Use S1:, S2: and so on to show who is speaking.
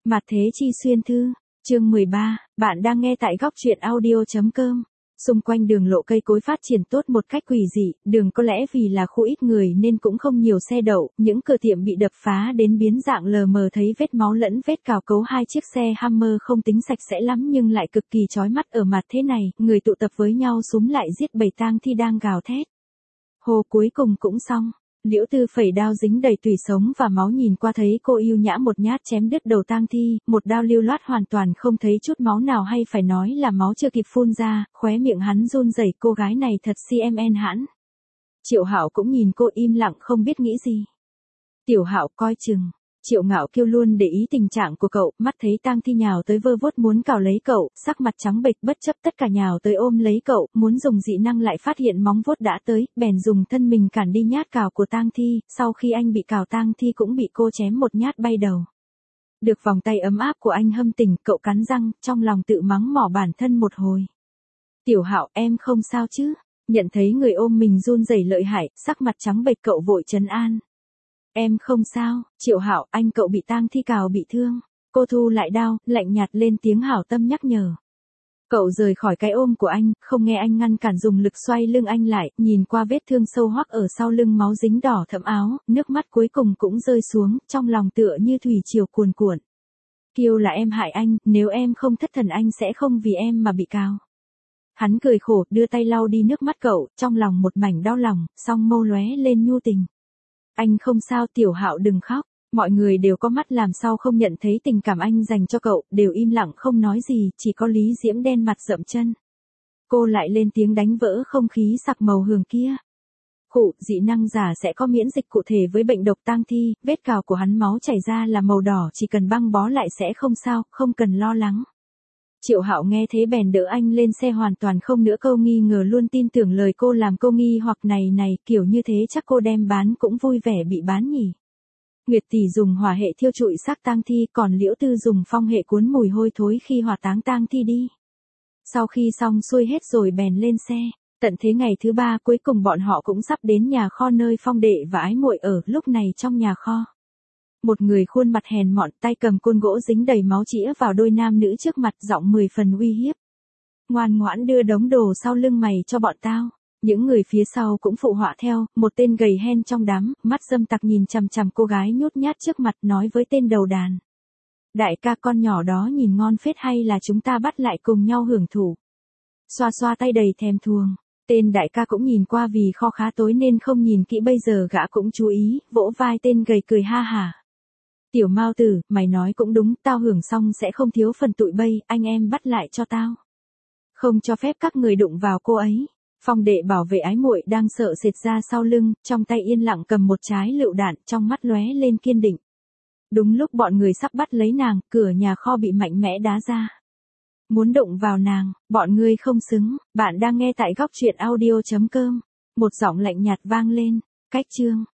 S1: Mặt thế chi xuyên thư, chương 13, bạn đang nghe tại góc truyện audio.com. Xung quanh đường lộ cây cối phát triển tốt một cách quỷ dị, đường có lẽ vì là khu ít người nên cũng không nhiều xe đậu, những cửa tiệm bị đập phá đến biến dạng lờ mờ thấy vết máu lẫn vết cào cấu hai chiếc xe Hummer không tính sạch sẽ lắm nhưng lại cực kỳ chói mắt ở mặt thế này, người tụ tập với nhau xúm lại giết bầy tang thi đang gào thét. Hồ cuối cùng cũng xong. Liễu Tư phẩy đao dính đầy tủy sống và máu nhìn qua thấy cô yêu nhã một nhát chém đứt đầu tang thi, một đao lưu loát hoàn toàn không thấy chút máu nào hay phải nói là máu chưa kịp phun ra, khóe miệng hắn run rẩy, cô gái này thật CMN hãn. Triệu Hạo cũng nhìn cô im lặng không biết nghĩ gì. Tiểu Hạo coi chừng. Triệu Ngạo Kiêu luôn để ý tình trạng của cậu, mắt thấy tang thi nhào tới vơ vốt muốn cào lấy cậu, sắc mặt trắng bệch bất chấp tất cả nhào tới ôm lấy cậu, muốn dùng dị năng lại phát hiện móng vuốt đã tới, bèn dùng thân mình cản đi nhát cào của tang thi, sau khi anh bị cào tang thi cũng bị cô chém một nhát bay đầu. Được vòng tay ấm áp của anh hâm tỉnh, cậu cắn răng, trong lòng tự mắng mỏ bản thân một hồi. Tiểu Hạo, em không sao chứ? Nhận thấy người ôm mình run rẩy lợi hại, sắc mặt trắng bệch cậu vội trấn an. Em không sao, Triệu Hạo, anh cậu bị tang thi cào bị thương. Cô thu lại đao, lạnh nhạt lên tiếng hảo tâm nhắc nhở. Cậu rời khỏi cái ôm của anh, không nghe anh ngăn cản dùng lực xoay lưng anh lại, nhìn qua vết thương sâu hoắc ở sau lưng máu dính đỏ thẫm áo, nước mắt cuối cùng cũng rơi xuống, trong lòng tựa như thủy triều cuồn cuộn. Kiêu là em hại anh, nếu em không thất thần anh sẽ không vì em mà bị cào. Hắn cười khổ, đưa tay lau đi nước mắt cậu, trong lòng một mảnh đau lòng, song mâu lóe lên nhu tình. Anh không sao Tiểu Hạo đừng khóc, mọi người đều có mắt làm sao không nhận thấy tình cảm anh dành cho cậu, đều im lặng không nói gì, chỉ có Lý Diễm đen mặt dậm chân. Cô lại lên tiếng đánh vỡ không khí sặc màu hường kia. Khụ, dị năng giả sẽ có miễn dịch cụ thể với bệnh độc tang thi, vết cào của hắn máu chảy ra là màu đỏ chỉ cần băng bó lại sẽ không sao, không cần lo lắng. Triệu Hạo nghe thế bèn đỡ anh lên xe hoàn toàn không nữa câu nghi ngờ luôn tin tưởng lời cô làm câu nghi hoặc này kiểu như thế chắc cô đem bán cũng vui vẻ bị bán nhỉ. Nguyệt tỷ dùng hỏa hệ thiêu trụi xác tang thi còn Liễu Tư dùng phong hệ cuốn mùi hôi thối khi hỏa táng tang thi đi. Sau khi xong xuôi hết rồi bèn lên xe. Tận thế ngày thứ 3 cuối cùng bọn họ cũng sắp đến nhà kho nơi Phong Đệ và Ái Muội ở, lúc này trong nhà kho. Một người khuôn mặt hèn mọn tay cầm côn gỗ dính đầy máu chĩa vào đôi nam nữ trước mặt giọng 10 phần uy hiếp. Ngoan ngoãn đưa đống đồ sau lưng mày cho bọn tao. Những người phía sau cũng phụ họa theo, một tên gầy hen trong đám, mắt dâm tặc nhìn chằm chằm cô gái nhút nhát trước mặt nói với tên đầu đàn. Đại ca con nhỏ đó nhìn ngon phết hay là chúng ta bắt lại cùng nhau hưởng thụ. Xoa xoa tay đầy thèm thuồng. Tên đại ca cũng nhìn qua vì kho khá tối nên không nhìn kỹ bây giờ gã cũng chú ý, vỗ vai tên gầy cười ha hả. Tiểu Mao tử, mày nói cũng đúng, tao hưởng xong sẽ không thiếu phần tụi bây, anh em bắt lại cho tao. Không cho phép các người đụng vào cô ấy. Phong Đệ bảo vệ Ái Muội đang sợ sệt ra sau lưng, trong tay yên lặng cầm một trái lựu đạn, trong mắt lóe lên kiên định. Đúng lúc bọn người sắp bắt lấy nàng, cửa nhà kho bị mạnh mẽ đá ra. Muốn đụng vào nàng, bọn ngươi không xứng, bạn đang nghe tại góc truyện audio.com. Một giọng lạnh nhạt vang lên, cách chương.